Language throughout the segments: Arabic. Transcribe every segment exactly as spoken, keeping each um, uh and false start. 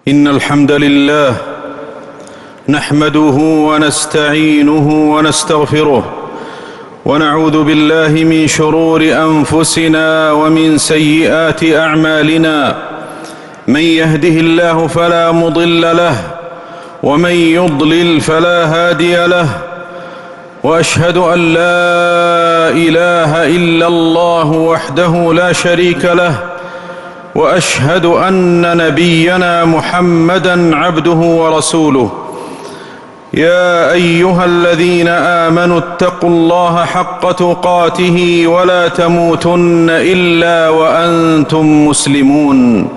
إن الحمد لله نحمده ونستعينه ونستغفره ونعوذ بالله من شرور أنفسنا ومن سيئات أعمالنا. من يهده الله فلا مضل له ومن يضلل فلا هادي له، وأشهد أن لا إله إلا الله وحده لا شريك له، وأشهد أن نبينا محمدًا عبده ورسوله. يا أيها الذين آمنوا اتقوا الله حق تقاته ولا تموتن إلا وأنتم مسلمون.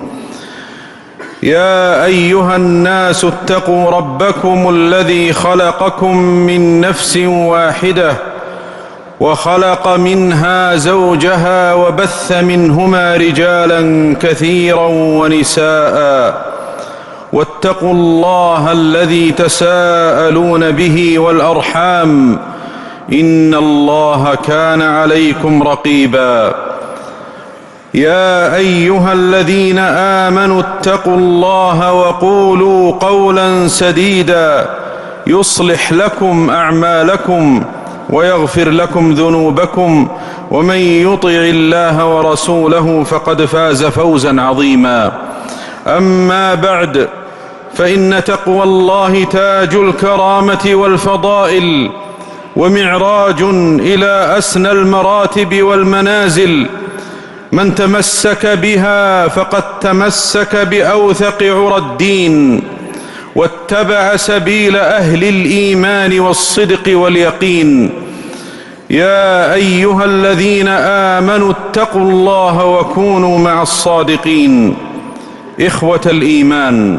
يا أيها الناس اتقوا ربكم الذي خلقكم من نفس واحدة وخلق منها زوجها وبث منهما رجالا كثيرا ونساء، واتقوا الله الذي تساءلون به والأرحام إن الله كان عليكم رقيبا. يا أيها الذين آمنوا اتقوا الله وقولوا قولا سديدا يصلح لكم أعمالكم ويغفر لكم ذنوبكم، ومن يطع الله ورسوله فقد فاز فوزا عظيما. أما بعد، فإن تقوى الله تاج الكرامة والفضائل ومعراج إلى أسنى المراتب والمنازل. من تمسك بها فقد تمسك بأوثق عرى الدين واتبع سبيل أهل الإيمان والصدق واليقين. يا أيها الذين آمنوا اتقوا الله وكونوا مع الصادقين. إخوة الإيمان،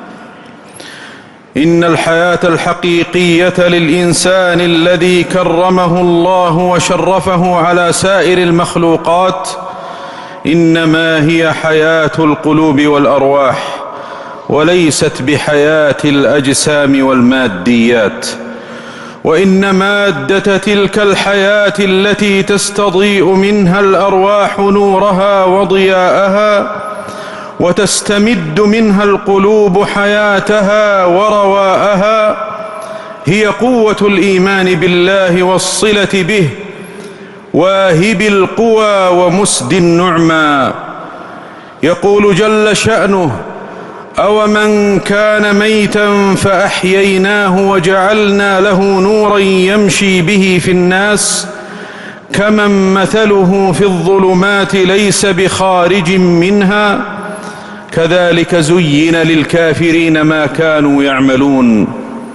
إن الحياة الحقيقية للإنسان الذي كرمه الله وشرفه على سائر المخلوقات إنما هي حياة القلوب والأرواح، وليست بحياة الأجسام والماديات. وإن مادة تلك الحياة التي تستضيء منها الأرواح نورها وضياءها وتستمد منها القلوب حياتها ورواءها هي قوة الإيمان بالله والصلة به، واهب القوى ومسد النعمى. يقول جل شأنه: أومن كان ميتا فأحييناه وجعلنا له نورا يمشي به في الناس كمن مثله في الظلمات ليس بخارج منها كذلك زين للكافرين ما كانوا يعملون.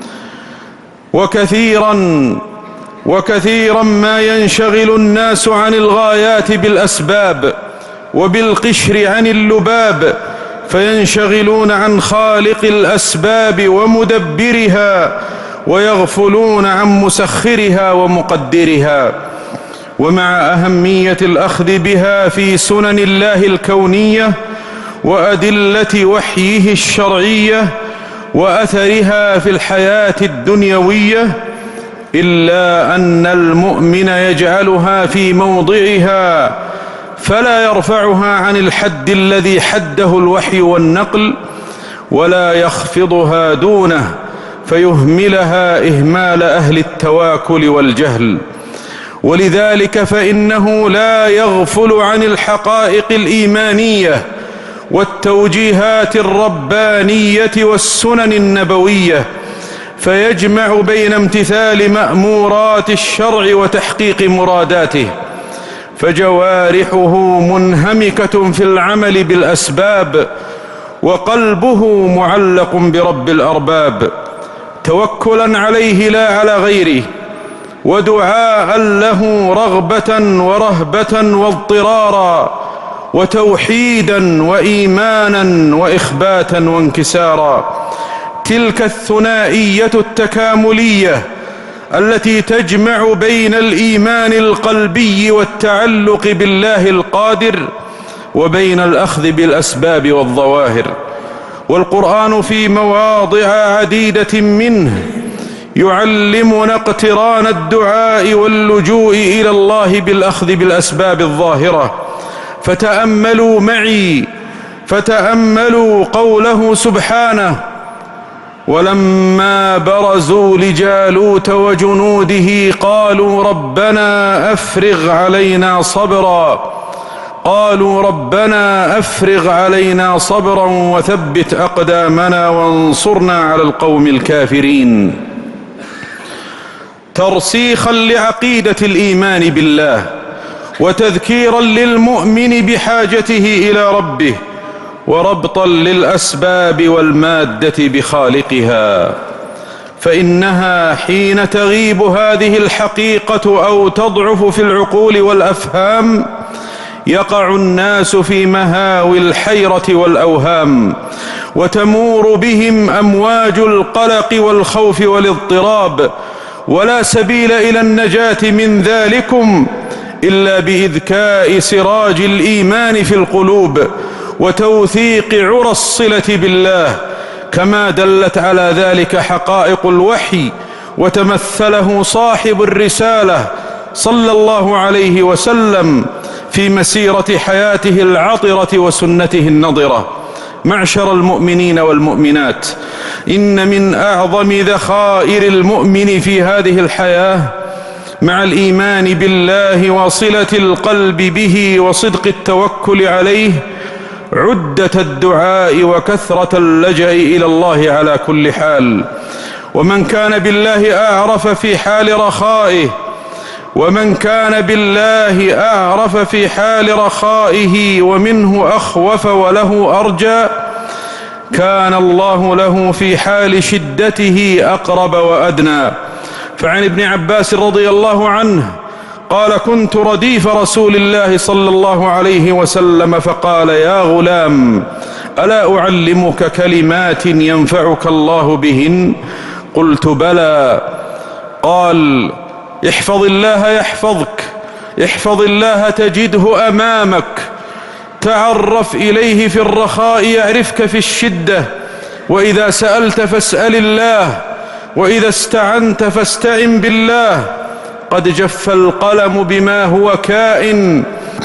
وكثيرا وكثيرا ما ينشغل الناس عن الغايات بالأسباب وبالقشر عن اللباب، فينشغلون عن خالق الأسباب ومدبرها ويغفلون عن مسخرها ومقدرها. ومع أهمية الأخذ بها في سنن الله الكونية وأدلة وحيه الشرعية وأثرها في الحياة الدنيوية، إلا أن المؤمن يجعلها في موضعها فلا يرفعها عن الحد الذي حده الوحي والنقل، ولا يخفضها دونه فيهملها إهمال أهل التواكل والجهل. ولذلك فإنه لا يغفل عن الحقائق الإيمانية والتوجيهات الربانية والسنن النبوية، فيجمع بين امتثال مأمورات الشرع وتحقيق مراداته، فجوارحه منهمكة في العمل بالأسباب وقلبه معلق برب الأرباب، توكلا عليه لا على غيره، ودعاء له رغبة ورهبة واضطرارا، وتوحيدا وإيمانا وإخباتا وانكسارا. تلك الثنائية التكاملية التي تجمع بين الإيمان القلبي والتعلق بالله القادر وبين الأخذ بالأسباب والظواهر. والقرآن في مواضع عديدة منه يعلمنا اقتران الدعاء واللجوء إلى الله بالأخذ بالأسباب الظاهرة. فتأملوا معي فتأملوا قوله سبحانه: ولما برزوا لجالوت وجنوده قالوا ربنا أفرغ علينا صبرا قالوا ربنا أفرغ علينا صبرا وثبت أقدامنا وانصرنا على القوم الكافرين. ترسيخا لعقيدة الإيمان بالله، وتذكيرا للمؤمن بحاجته إلى ربه، وربطا للأسباب والمادة بخالقها. فإنها حين تغيب هذه الحقيقة أو تضعف في العقول والأفهام يقع الناس في مهاوي الحيرة والأوهام، وتمور بهم أمواج القلق والخوف والاضطراب، ولا سبيل إلى النجاة من ذلكم إلا بإذكاء سراج الإيمان في القلوب وتوثيق عرى الصلة بالله، كما دلت على ذلك حقائق الوحي وتمثله صاحب الرسالة صلى الله عليه وسلم في مسيرة حياته العطرة وسنته النضرة. معشر المؤمنين والمؤمنات، إن من أعظم ذخائر المؤمن في هذه الحياة مع الإيمان بالله وصلة القلب به وصدق التوكل عليه عدة الدعاء وكثرة اللجأ إلى الله على كل حال. ومن كان بالله أعرف في حال رخائه ومن كان بالله أعرف في حال رخائه ومنه أخوف وله أرجى، كان الله له في حال شدته أقرب وأدنى. فعن ابن عباس رضي الله عنه قال: كنت رديف رسول الله صلى الله عليه وسلم فقال: يا غلام، ألا أعلمك كلمات ينفعك الله بهن؟ قلت: بلى. قال: احفظ الله يحفظك، احفظ الله تجده أمامك، تعرف إليه في الرخاء يعرفك في الشدة، وإذا سألت فاسأل الله، وإذا استعنت فاستعن بالله. قد جف القلم بما هو كائن،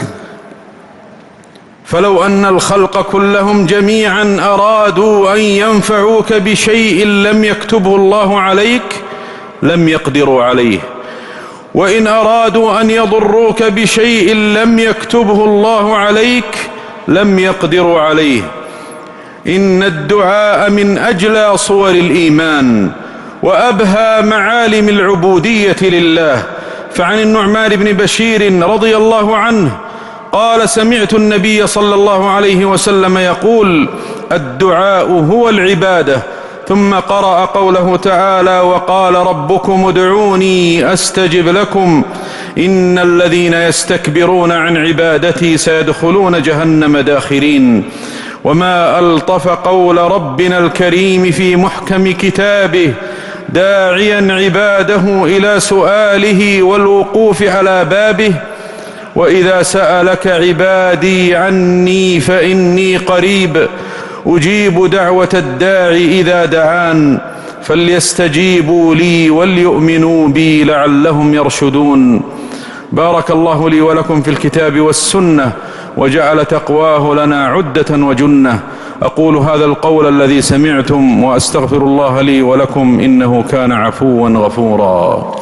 فلو أن الخلق كلهم جميعا أرادوا أن ينفعوك بشيء لم يكتبه الله عليك لم يقدروا عليه، وإن أرادوا أن يضروك بشيء لم يكتبه الله عليك لم يقدروا عليه. إن الدعاء من أجلى صور الإيمان وأبهى معالم العبودية لله. فعن النعمان بن بشير رضي الله عنه قال: سمعت النبي صلى الله عليه وسلم يقول: الدعاء هو العبادة. ثم قرأ قوله تعالى: وقال ربكم ادعوني أستجب لكم إن الذين يستكبرون عن عبادتي سيدخلون جهنم داخرين. وما ألطف قول ربنا الكريم في محكم كتابه داعيا عباده إلى سؤاله والوقوف على بابه: وإذا سألك عبادي عني فإني قريب أجيب دعوة الداعي إذا دعان فليستجيبوا لي وليؤمنوا بي لعلهم يرشدون. بارك الله لي ولكم في الكتاب والسنة وجعل تقواه لنا عدة وجنة. أقول هذا القول الذي سمعتم وأستغفر الله لي ولكم إنه كان عفوا غفورا.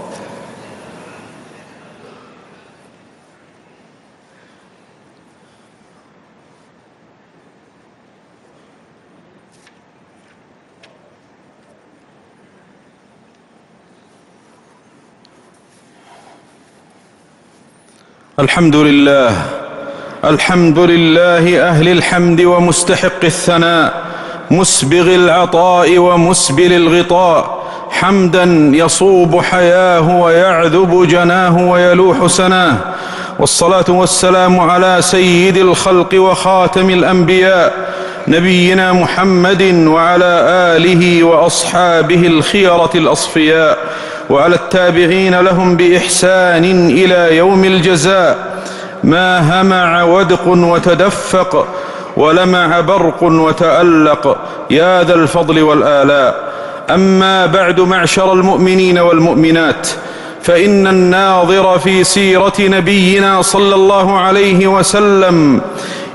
الحمد لله الحمد لله أهل الحمد ومستحق الثناء، مسبغ العطاء ومسبل الغطاء، حمدا يصوب حياه ويعذب جناه ويلوح سناه. والصلاة والسلام على سيد الخلق وخاتم الأنبياء نبينا محمد وعلى آله وأصحابه الخيرة الأصفياء، وعلى التابعين لهم بإحسان إلى يوم الجزاء. ما همع ودق وتدفق ولمع برق وتألق يا ذا الفضل والآلاء. أما بعد، معشر المؤمنين والمؤمنات، فإن الناظر في سيرة نبينا صلى الله عليه وسلم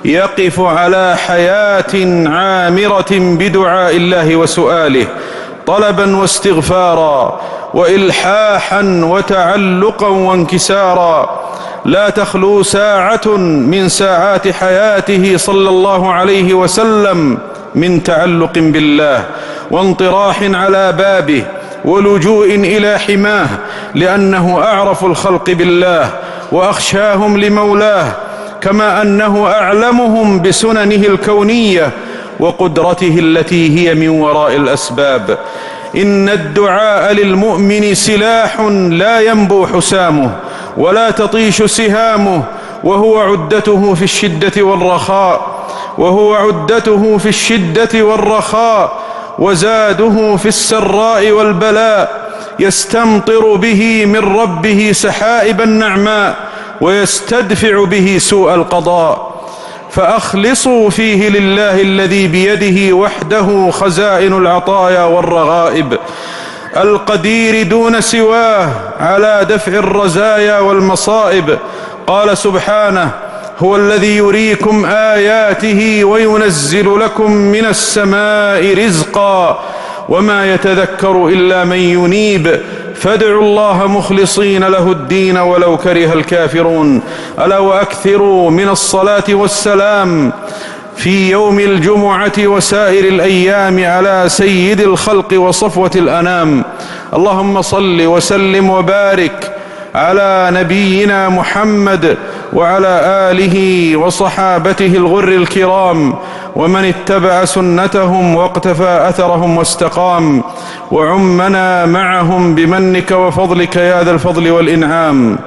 يقف على حياة عامرة بدعاء الله وسؤاله، طلبا واستغفارا وإلحاحا وتعلقا وانكسارا. لا تخلو ساعة من ساعات حياته صلى الله عليه وسلم من تعلق بالله وانطراح على بابه ولجوء إلى حماه، لأنه أعرف الخلق بالله وأخشاهم لمولاه، كما أنه أعلمهم بسننه الكونية وقدرته التي هي من وراء الأسباب. إن الدعاء للمؤمن سلاح لا ينبو حسامه ولا تطيش سهامه، وهو عدته في الشدة والرخاء وهو عدته في الشدة والرخاء وزاده في السراء والبلاء، يستمطر به من ربه سحائب النعماء ويستدفع به سوء القضاء. فأخلصوا فيه لله الذي بيده وحده خزائن العطايا والرغائب، القدير دون سواه على دفع الرزايا والمصائب. قال سبحانه: هو الذي يريكم آياته وينزل لكم من السماء رزقا وما يتذكر إلا من ينيب، فادعوا الله مخلصين له الدين ولو كره الكافرون. ألا وأكثروا من الصلاة والسلام في يوم الجمعة وسائر الأيام على سيد الخلق وصفوة الأنام. اللهم صل وسلم وبارك على نبينا محمد وعلى آله وصحابته الغر الكرام ومن اتبع سنتهم واقتفى أثرهم واستقام، وعمنا معهم بمنك وفضلك يا ذا الفضل والإنعام.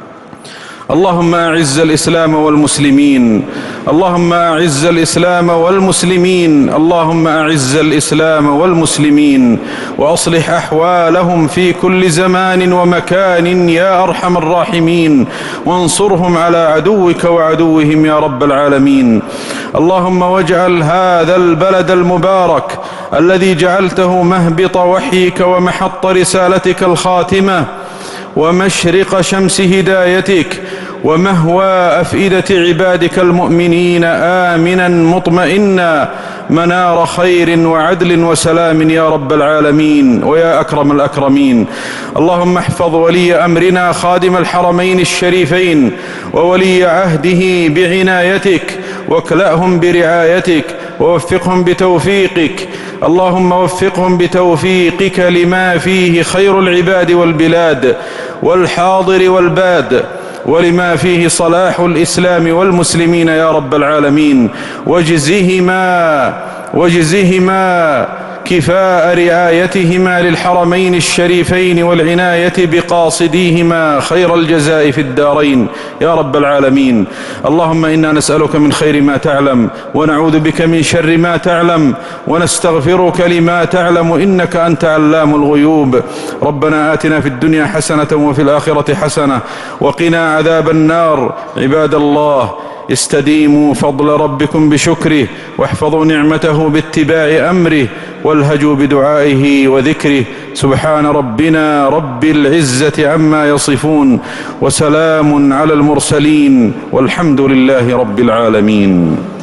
اللهم أعز الإسلام والمسلمين، اللهم أعز الإسلام والمسلمين، اللهم أعز الإسلام والمسلمين، وأصلح أحوالهم في كل زمان ومكان يا أرحم الراحمين، وانصرهم على عدوك وعدوهم يا رب العالمين. اللهم واجعل هذا البلد المبارك الذي جعلته مهبط وحيك ومحط رسالتك الخاتمة ومشرق شمس هدايتك ومهوى أفئدة عبادك المؤمنين آمنا مطمئنا منار خير وعدل وسلام يا رب العالمين ويا أكرم الأكرمين. اللهم احفظ ولي أمرنا خادم الحرمين الشريفين وولي عهده بعنايتك، واكلأهم برعايتك ووفقهم بتوفيقك. اللهم وفقهم بتوفيقك لما فيه خير العباد والبلاد والحاضر والباد، ولما فيه صلاح الإسلام والمسلمين يا رب العالمين. واجزهما واجزهما كفاء رعايتهما للحرمين الشريفين والعناية بقاصديهما خير الجزاء في الدارين يا رب العالمين. اللهم إنا نسألك من خير ما تعلم ونعوذ بك من شر ما تعلم ونستغفرك لما تعلم إنك أنت علام الغيوب. ربنا آتنا في الدنيا حسنة وفي الآخرة حسنة وقنا عذاب النار. عباد الله، استديموا فضل ربكم بشكره، واحفظوا نعمته باتباع أمره، والهجوا بدعائه وذكره. سبحان ربنا رب العزة عما يصفون، وسلام على المرسلين، والحمد لله رب العالمين.